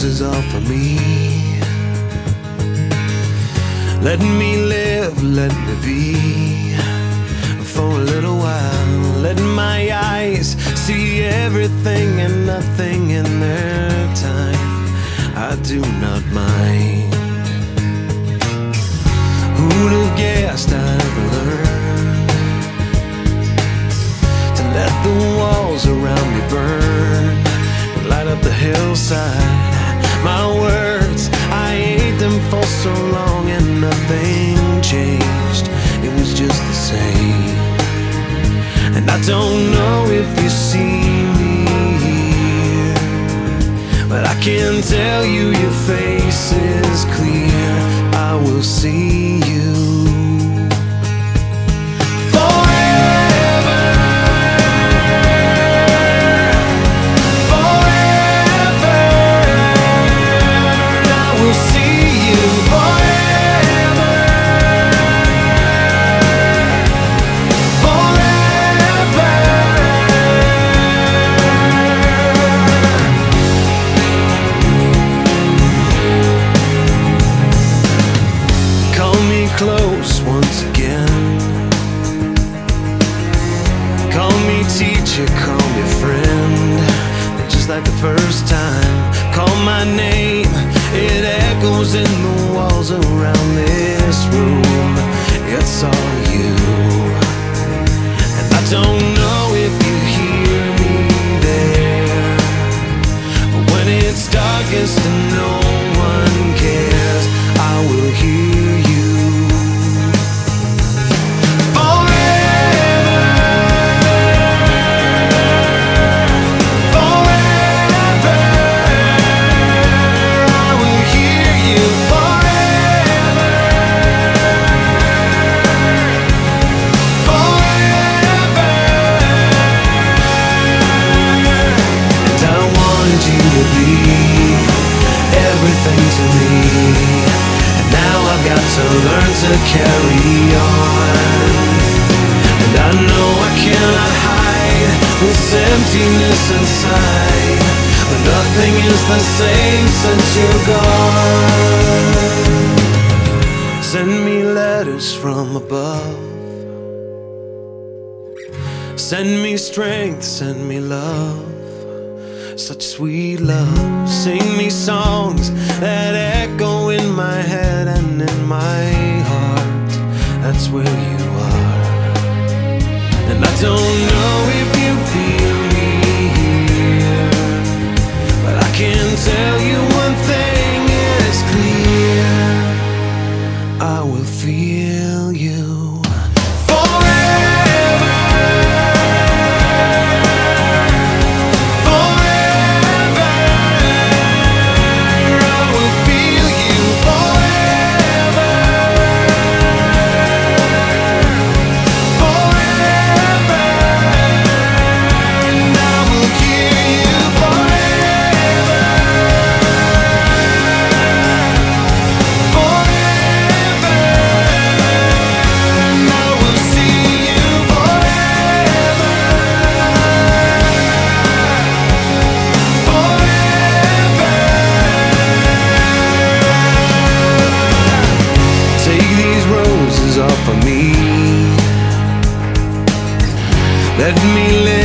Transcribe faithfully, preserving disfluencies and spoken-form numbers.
roses are for me. Let me live, let me be for a little while. Let my eyes see everything and nothing in their time. I do not mind. Who'd have guessed I'd ever learn to let the walls around me burn, light up the hillside. My words, I ate them for so long and nothing changed. It was just the same. And I don't know if you see me here, but I can tell you your face is clear. I will see you forever, forever. I will see you forever, forever. Call me close once again. Call me teacher, call me friend. And just like the first time, call my name. It echoes in the walls around this room. It's all you. And I don't know if you hear me there, but when it's darkest and no one cares, I will hear you forever, forever. I will hear you forever, forever. And I wanted you to be everything to me, and now I've got to learn to carry on. And I know I cannot hide this emptiness inside, but nothing is the same since you're gone. Send me letters from above, send me strength, send me love, such sweet love. Sing me songs that echo in my head and in my heart. That's where you are. And I don't know if you feel me here, but I can tell you one thing is clear. I will feel you forever, forever. I will feel you forever, forever. And I will hear you forever, forever. And I will see you forever, forever. Take these roses off of me. Let me live.